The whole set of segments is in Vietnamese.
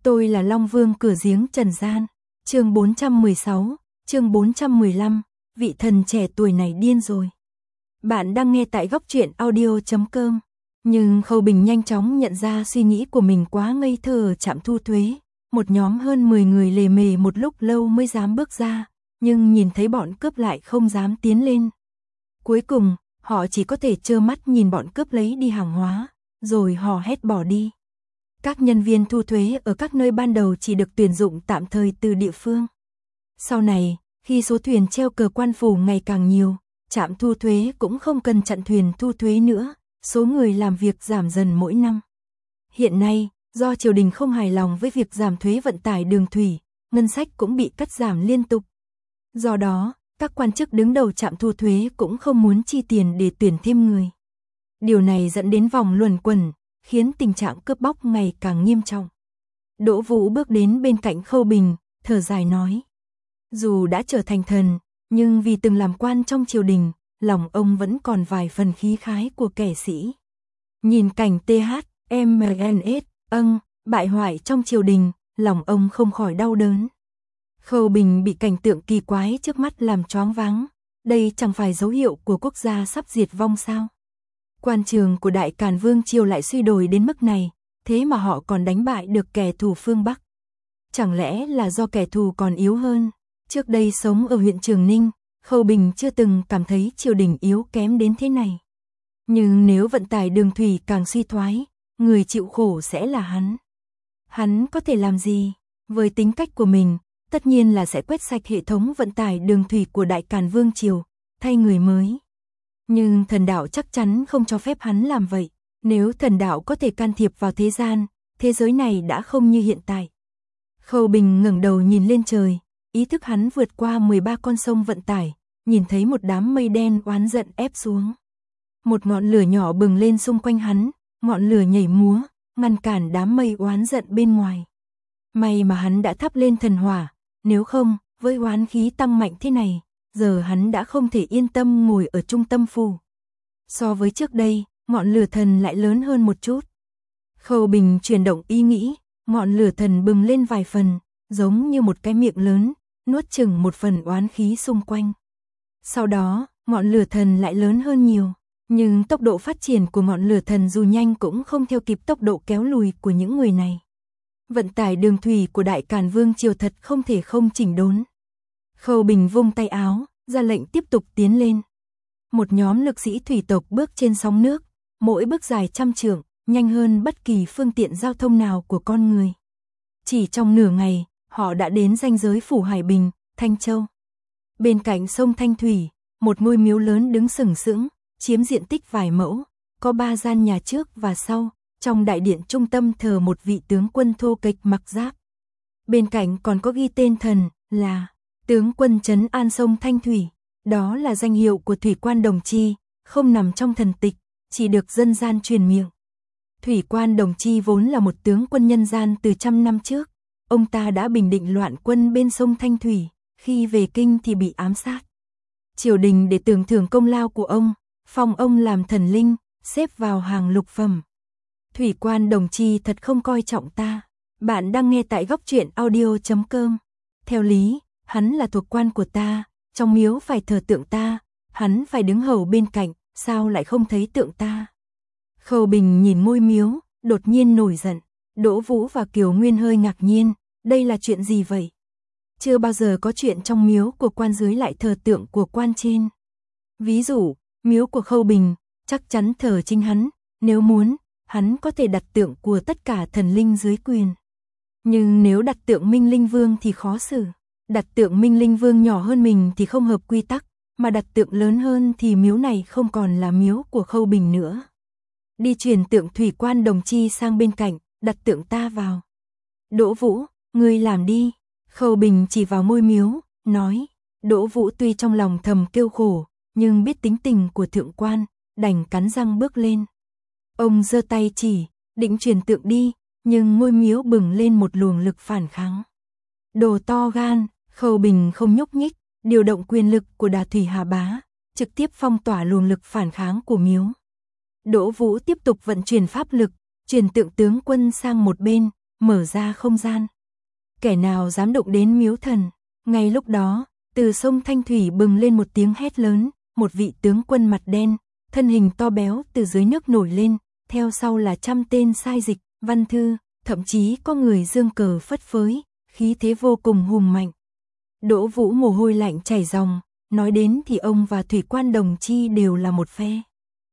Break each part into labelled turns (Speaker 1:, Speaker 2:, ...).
Speaker 1: Tôi là Long Vương cửa giếng trần gian. Chương 416, chương 415, vị thần trẻ tuổi này điên rồi. Bạn đang nghe tại góc truyện audio.com. Nhưng Khâu Bình nhanh chóng nhận ra suy nghĩ của mình quá ngây thơ ở trạm thu thuế. Một nhóm hơn 10 người lề mề một lúc lâu mới dám bước ra, nhưng nhìn thấy bọn cướp lại không dám tiến lên. Cuối cùng, họ chỉ có thể trơ mắt nhìn bọn cướp lấy đi hàng hóa, rồi hò hét bỏ đi. Các nhân viên thu thuế ở các nơi ban đầu chỉ được tuyển dụng tạm thời từ địa phương. Sau này, khi số thuyền treo cờ quan phủ ngày càng nhiều, trạm thu thuế cũng không cần chặn thuyền thu thuế nữa, số người làm việc giảm dần mỗi năm. Hiện nay, do triều đình không hài lòng với việc giảm thuế vận tải đường thủy, ngân sách cũng bị cắt giảm liên tục. Do đó, các quan chức đứng đầu trạm thu thuế cũng không muốn chi tiền để tuyển thêm người. Điều này dẫn đến vòng luẩn quẩn, khiến tình trạng cướp bóc ngày càng nghiêm trọng. Đỗ Vũ bước đến bên cạnh Khâu Bình, thở dài nói. Dù đã trở thành thần, nhưng vì từng làm quan trong triều đình, lòng ông vẫn còn vài phần khí khái của kẻ sĩ. Nhìn cảnh THMNS, bại hoại trong triều đình, lòng ông không khỏi đau đớn. Khâu Bình bị cảnh tượng kỳ quái trước mắt làm choáng váng. Đây chẳng phải dấu hiệu của quốc gia sắp diệt vong sao? Quan trường của Đại Càn Vương triều lại suy đồi đến mức này, thế mà họ còn đánh bại được kẻ thù phương Bắc. Chẳng lẽ là do kẻ thù còn yếu hơn? Trước đây sống ở huyện Trường Ninh, Khâu Bình chưa từng cảm thấy triều đình yếu kém đến thế này. Nhưng nếu vận tải đường thủy càng suy thoái, người chịu khổ sẽ là hắn. Hắn có thể làm gì? Với tính cách của mình, tất nhiên là sẽ quét sạch hệ thống vận tải đường thủy của Đại Càn Vương triều, thay người mới. Nhưng thần đạo chắc chắn không cho phép hắn làm vậy. Nếu thần đạo có thể can thiệp vào thế gian, thế giới này đã không như hiện tại. Khâu Bình ngẩng đầu nhìn lên trời, ý thức hắn vượt qua 13 con sông vận tải, nhìn thấy một đám mây đen oán giận ép xuống. Một ngọn lửa nhỏ bừng lên xung quanh hắn, ngọn lửa nhảy múa, ngăn cản đám mây oán giận bên ngoài. May mà hắn đã thắp lên thần hỏa, nếu không, với oán khí tăng mạnh thế này, giờ hắn đã không thể yên tâm ngồi ở trung tâm phủ. So với trước đây, ngọn lửa thần lại lớn hơn một chút. Khâu Bình chuyển động ý nghĩ, ngọn lửa thần bừng lên vài phần, giống như một cái miệng lớn, nuốt chửng một phần oán khí xung quanh. Sau đó, ngọn lửa thần lại lớn hơn nhiều, nhưng tốc độ phát triển của ngọn lửa thần dù nhanh cũng không theo kịp tốc độ kéo lùi của những người này. Vận tải đường thủy của Đại Càn Vương triều thật không thể không chỉnh đốn. Khâu Bình vung tay áo, ra lệnh tiếp tục tiến lên. Một nhóm lực sĩ thủy tộc bước trên sóng nước, mỗi bước dài trăm trượng, nhanh hơn bất kỳ phương tiện giao thông nào của con người. Chỉ trong nửa ngày, họ đã đến ranh giới phủ Hải Bình, Thanh Châu. Bên cạnh sông Thanh Thủy, một ngôi miếu lớn đứng sừng sững, chiếm diện tích vài mẫu, có 3 gian nhà trước và sau. Trong đại điện trung tâm thờ một vị tướng quân thô kệch mặc giáp. Bên cạnh còn có ghi tên thần là tướng quân trấn an sông Thanh Thủy. Đó là danh hiệu của thủy quan Đồng Chi, không nằm trong thần tịch, chỉ được dân gian truyền miệng. Thủy quan Đồng Chi vốn là một tướng quân nhân gian từ trăm năm trước. Ông ta đã bình định loạn quân bên sông Thanh Thủy, khi về kinh thì bị ám sát. Triều đình để tưởng thưởng công lao của ông, phong ông làm thần linh, xếp vào hàng lục phẩm. Thủy quan Đồng Chi thật không coi trọng ta. Bạn đang nghe tại góc truyện audio.com. Theo lý, hắn là thuộc quan của ta, trong miếu phải thờ tượng ta, hắn phải đứng hầu bên cạnh, sao lại không thấy tượng ta? Khâu Bình nhìn ngôi miếu, đột nhiên nổi giận. Đỗ Vũ và Kiều Nguyên hơi ngạc nhiên, đây là chuyện gì vậy? Chưa bao giờ có chuyện trong miếu của quan dưới lại thờ tượng của quan trên. Ví dụ, miếu của Khâu Bình, chắc chắn thờ chính hắn, nếu muốn, hắn có thể đặt tượng của tất cả thần linh dưới quyền. Nhưng nếu đặt tượng Minh Linh Vương thì khó xử. Đặt tượng Minh Linh Vương nhỏ hơn mình thì không hợp quy tắc, mà đặt tượng lớn hơn thì miếu này không còn là miếu của Khâu Bình nữa. Đi chuyển tượng thủy quan Đồng Chi sang bên cạnh, đặt tượng ta vào. Đỗ Vũ, ngươi làm đi. Khâu Bình chỉ vào ngôi miếu, nói. Đỗ Vũ tuy trong lòng thầm kêu khổ, nhưng biết tính tình của thượng quan, đành cắn răng bước lên. Ông giơ tay chỉ, định chuyển tượng đi, nhưng ngôi miếu bừng lên một luồng lực phản kháng. Đồ to gan, Khâu Bình không nhúc nhích, điều động quyền lực của Đà Thủy Hà Bá, trực tiếp phong tỏa luồng lực phản kháng của miếu. Đỗ Vũ tiếp tục vận chuyển pháp lực, chuyển tượng tướng quân sang một bên, mở ra không gian. Kẻ nào dám động đến miếu thần? Ngay lúc đó, từ sông Thanh Thủy bừng lên một tiếng hét lớn, một vị tướng quân mặt đen, thân hình to béo từ dưới nước nổi lên, theo sau là trăm tên sai dịch, văn thư, thậm chí có người giương cờ phất phới, khí thế vô cùng hùng mạnh. Đỗ Vũ mồ hôi lạnh chảy ròng, nói đến thì ông và Thủy Quan Đồng Chi đều là một phe.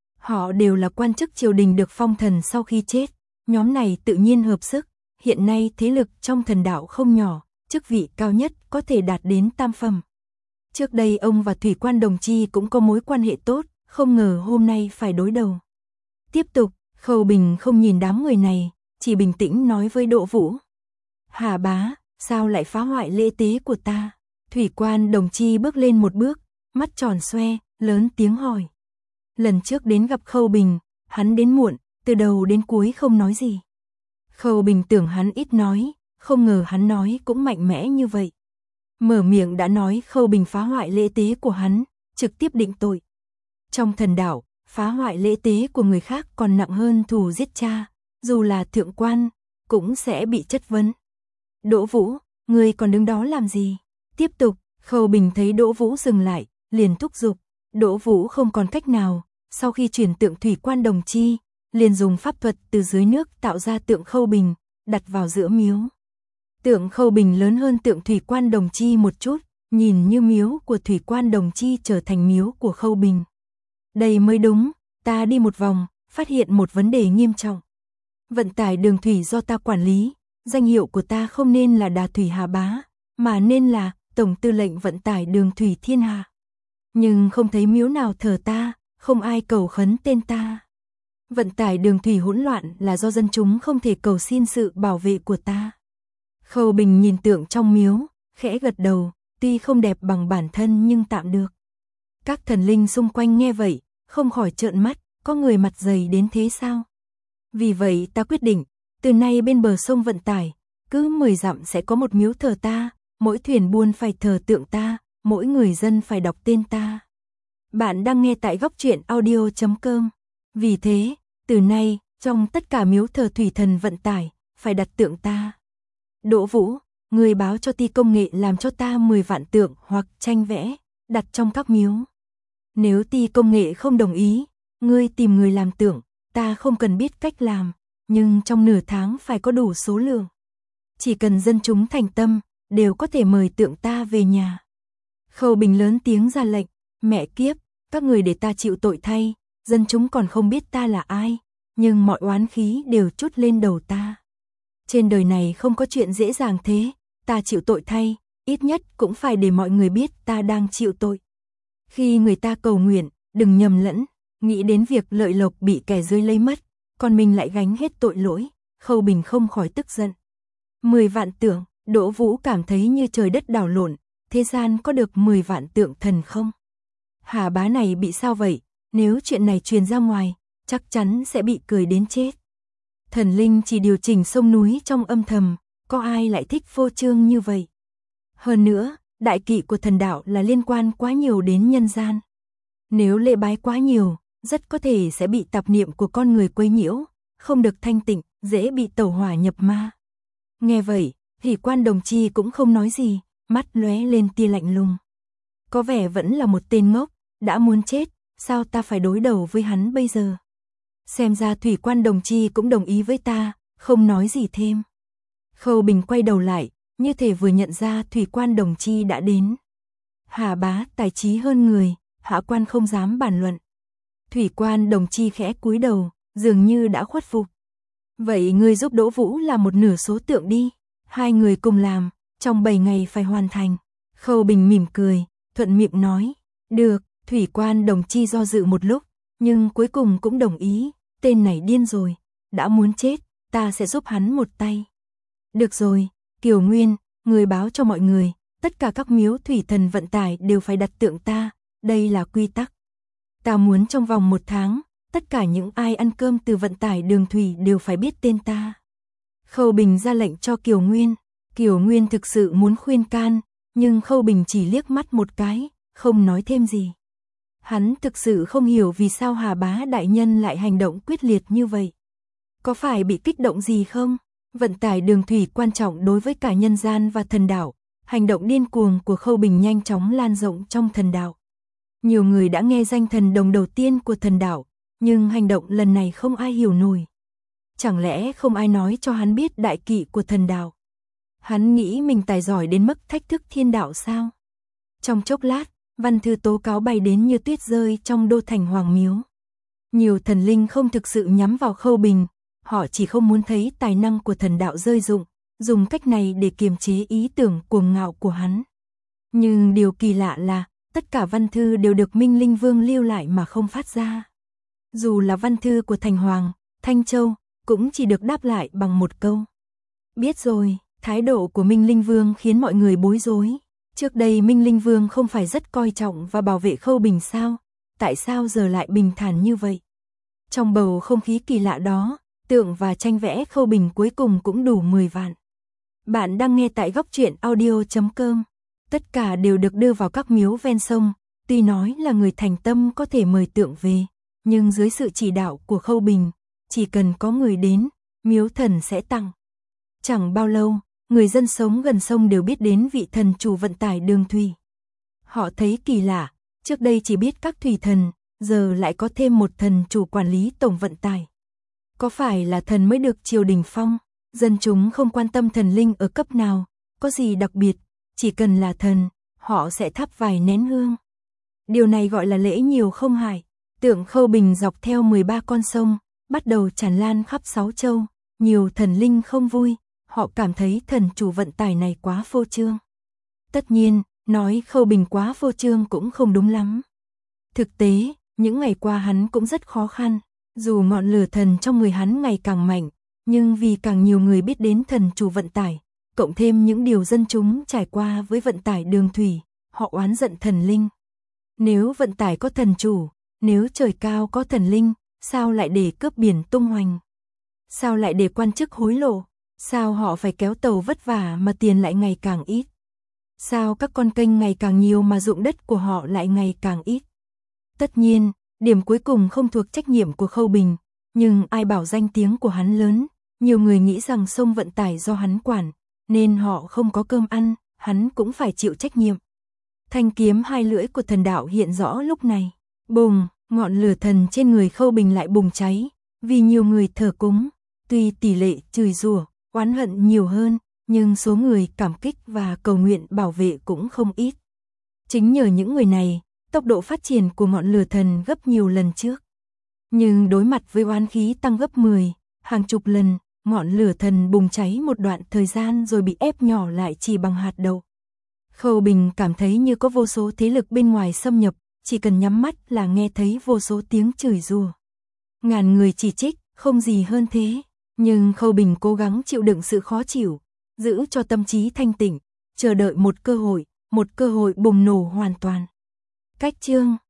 Speaker 1: Họ đều là quan chức triều đình được phong thần sau khi chết, nhóm này tự nhiên hợp sức, hiện nay thế lực trong thần đạo không nhỏ, chức vị cao nhất có thể đạt đến tam phẩm. Trước đây ông và Thủy Quan Đồng Chi cũng có mối quan hệ tốt, không ngờ hôm nay phải đối đầu. Tiếp tục, Khâu Bình không nhìn đám người này, chỉ bình tĩnh nói với Đỗ Vũ. Hà bá, sao lại phá hoại lễ tế của ta? Thủy Quan Đồng Chi bước lên một bước, mắt tròn xoe, lớn tiếng hỏi. Lần trước đến gặp Khâu Bình, hắn đến muộn, từ đầu đến cuối không nói gì. Khâu Bình tưởng hắn ít nói, không ngờ hắn nói cũng mạnh mẽ như vậy. Mở miệng đã nói Khâu Bình phá hoại lễ tế của hắn, trực tiếp định tội. Trong thần đạo, phá hoại lễ tế của người khác còn nặng hơn thù giết cha, dù là thượng quan, cũng sẽ bị chất vấn. Đỗ Vũ, ngươi còn đứng đó làm gì? Tiếp tục, Khâu Bình thấy Đỗ Vũ dừng lại, liền thúc giục. Đỗ Vũ không còn cách nào, sau khi chuyển tượng Thủy Quan Đồng Chi, liền dùng pháp thuật từ dưới nước tạo ra tượng Khâu Bình, đặt vào giữa miếu. Tượng Khâu Bình lớn hơn tượng Thủy Quan Đồng Chi một chút, nhìn như miếu của Thủy Quan Đồng Chi trở thành miếu của Khâu Bình. Đây mới đúng, ta đi một vòng, phát hiện một vấn đề nghiêm trọng. Vận tải đường thủy do ta quản lý, danh hiệu của ta không nên là Đà Thủy Hà Bá, mà nên là Tổng Tư lệnh Vận tải đường thủy thiên hạ. Nhưng không thấy miếu nào thờ ta, không ai cầu khấn tên ta. Vận tải đường thủy hỗn loạn là do dân chúng không thể cầu xin sự bảo vệ của ta. Khâu Bình nhìn tượng trong miếu, khẽ gật đầu, tuy không đẹp bằng bản thân nhưng tạm được. Các thần linh xung quanh nghe vậy, không khỏi trợn mắt, có người mặt dày đến thế sao? Vì vậy ta quyết định, từ nay bên bờ sông Vận tải, cứ 10 dặm sẽ có một miếu thờ ta, mỗi thuyền buôn phải thờ tượng ta, mỗi người dân phải đọc tên ta. Bạn đang nghe tại góc truyện audio.com. Vì thế, từ nay, trong tất cả miếu thờ thủy thần vận tải, phải đặt tượng ta. Đỗ Vũ, người báo cho Ti Công Nghệ làm cho ta 10 vạn tượng hoặc tranh vẽ, đặt trong các miếu. Nếu Ti Công Nghệ không đồng ý, ngươi tìm người làm tượng, ta không cần biết cách làm, nhưng trong nửa tháng phải có đủ số lượng. Chỉ cần dân chúng thành tâm, đều có thể mời tượng ta về nhà. Khâu Bình lớn tiếng ra lệnh, mẹ kiếp, các người để ta chịu tội thay, dân chúng còn không biết ta là ai, nhưng mọi oán khí đều trút lên đầu ta. Trên đời này không có chuyện dễ dàng thế, ta chịu tội thay, ít nhất cũng phải để mọi người biết ta đang chịu tội. Khi người ta cầu nguyện, đừng nhầm lẫn, nghĩ đến việc lợi lộc bị kẻ dưới lấy mất, còn mình lại gánh hết tội lỗi, Khâu Bình không khỏi tức giận. 10 vạn tượng, Đỗ Vũ cảm thấy như trời đất đảo lộn, thế gian có được 10 vạn tượng thần không? Hà bá này bị sao vậy? Nếu chuyện này truyền ra ngoài, chắc chắn sẽ bị cười đến chết. Thần linh chỉ điều chỉnh sông núi trong âm thầm, có ai lại thích phô trương như vậy? Hơn nữa, đại kỵ của thần đạo là liên quan quá nhiều đến nhân gian. Nếu lễ bái quá nhiều, rất có thể sẽ bị tạp niệm của con người quấy nhiễu, không được thanh tịnh, dễ bị tẩu hỏa nhập ma. Nghe vậy, Thủy Quan Đồng Chi cũng không nói gì, mắt lóe lên tia lạnh lùng. Có vẻ vẫn là một tên ngốc, đã muốn chết, sao ta phải đối đầu với hắn bây giờ? Xem ra Thủy Quan Đồng Chi cũng đồng ý với ta, không nói gì thêm. Khâu Bình quay đầu lại, như thể vừa nhận ra Thủy Quan Đồng Chi đã đến. Hà bá tài trí hơn người, hạ quan không dám bàn luận. Thủy Quan Đồng Chi khẽ cúi đầu, dường như đã khuất phục. Vậy ngươi giúp Đỗ Vũ làm một nửa số tượng đi, hai người cùng làm, trong 7 ngày phải hoàn thành. Khâu Bình mỉm cười, thuận miệng nói, được. Thủy Quan Đồng Chi do dự một lúc, nhưng cuối cùng cũng đồng ý, tên này điên rồi, đã muốn chết, ta sẽ giúp hắn một tay. Được rồi, Kiều Nguyên, người báo cho mọi người, tất cả các miếu thủy thần vận tải đều phải đặt tượng ta, đây là quy tắc. Ta muốn trong vòng 1 tháng, tất cả những ai ăn cơm từ vận tải đường thủy đều phải biết tên ta. Khâu Bình ra lệnh cho Kiều Nguyên, Kiều Nguyên thực sự muốn khuyên can, nhưng Khâu Bình chỉ liếc mắt một cái, không nói thêm gì. Hắn thực sự không hiểu vì sao Hà bá đại nhân lại hành động quyết liệt như vậy. Có phải bị kích động gì không? Vận tải đường thủy quan trọng đối với cả nhân gian và thần đạo, hành động điên cuồng của Khâu Bình nhanh chóng lan rộng trong thần đạo. Nhiều người đã nghe danh thần đồng đầu tiên của thần đạo, nhưng hành động lần này không ai hiểu nổi. Chẳng lẽ không ai nói cho hắn biết đại kỵ của thần đạo? Hắn nghĩ mình tài giỏi đến mức thách thức thiên đạo sao? Trong chốc lát, văn thư tố cáo bay đến như tuyết rơi trong đô thành Hoàng Miếu. Nhiều thần linh không thực sự nhắm vào Khâu Bình, họ chỉ không muốn thấy tài năng của thần đạo rơi rụng, dùng cách này để kiềm chế ý tưởng cuồng ngạo của hắn. Nhưng điều kỳ lạ là, tất cả văn thư đều được Minh Linh Vương lưu lại mà không phát ra. Dù là văn thư của Thành Hoàng, Thanh Châu, cũng chỉ được đáp lại bằng một câu. Biết rồi, thái độ của Minh Linh Vương khiến mọi người bối rối. Trước đây Minh Linh Vương không phải rất coi trọng và bảo vệ Khâu Bình sao? Tại sao giờ lại bình thản như vậy? Trong bầu không khí kỳ lạ đó, tượng và tranh vẽ Khâu Bình cuối cùng cũng đủ 10 vạn. Bạn đang nghe tại goctruyện.audio.com. Tất cả đều được đưa vào các miếu ven sông, tuy nói là người thành tâm có thể mời tượng về, nhưng dưới sự chỉ đạo của Khâu Bình, chỉ cần có người đến, miếu thần sẽ tặng. Chẳng bao lâu, người dân sống gần sông đều biết đến vị thần chủ vận tải đường thủy. Họ thấy kỳ lạ, trước đây chỉ biết các thủy thần, giờ lại có thêm một thần chủ quản lý tổng vận tải. Có phải là thần mới được triều đình phong? Dân chúng không quan tâm thần linh ở cấp nào, có gì đặc biệt, chỉ cần là thần, họ sẽ thắp vài nén hương. Điều này gọi là lễ nhiều không hại. Tượng Khâu Bình dọc theo 13 con sông, bắt đầu tràn lan khắp 6 châu, nhiều thần linh không vui, họ cảm thấy thần chủ vận tải này quá phô trương. Tất nhiên, nói Khâu Bình quá phô trương cũng không đúng lắm. Thực tế, những ngày qua hắn cũng rất khó khăn, dù ngọn lửa thần trong người hắn ngày càng mạnh, nhưng vì càng nhiều người biết đến thần chủ vận tải, cộng thêm những điều dân chúng trải qua với vận tải đường thủy, họ oán giận thần linh. Nếu vận tải có thần chủ, nếu trời cao có thần linh, sao lại để cướp biển tung hoành? Sao lại để quan chức hối lộ? Sao họ phải kéo tàu vất vả mà tiền lại ngày càng ít? Sao các con kênh ngày càng nhiều mà ruộng đất của họ lại ngày càng ít? Tất nhiên, điểm cuối cùng không thuộc trách nhiệm của Khâu Bình, nhưng ai bảo danh tiếng của hắn lớn, nhiều người nghĩ rằng sông vận tải do hắn quản, nên họ không có cơm ăn, hắn cũng phải chịu trách nhiệm. Thanh kiếm hai lưỡi của thần đạo hiện rõ lúc này. Bùng, ngọn lửa thần trên người Khâu Bình lại bùng cháy, vì nhiều người thờ cúng, tuy tỷ lệ chửi rủa, oán hận nhiều hơn, nhưng số người cảm kích và cầu nguyện bảo vệ cũng không ít. Chính nhờ những người này, tốc độ phát triển của ngọn lửa thần gấp nhiều lần trước. Nhưng đối mặt với oán khí tăng gấp 10, hàng chục lần, ngọn lửa thần bùng cháy một đoạn thời gian rồi bị ép nhỏ lại chỉ bằng hạt đậu. Khâu Bình cảm thấy như có vô số thế lực bên ngoài xâm nhập, chỉ cần nhắm mắt là nghe thấy vô số tiếng chửi rủa. Ngàn người chỉ trích, không gì hơn thế. Nhưng Khâu Bình cố gắng chịu đựng sự khó chịu, giữ cho tâm trí thanh tịnh, chờ đợi một cơ hội bùng nổ hoàn toàn. Cách chương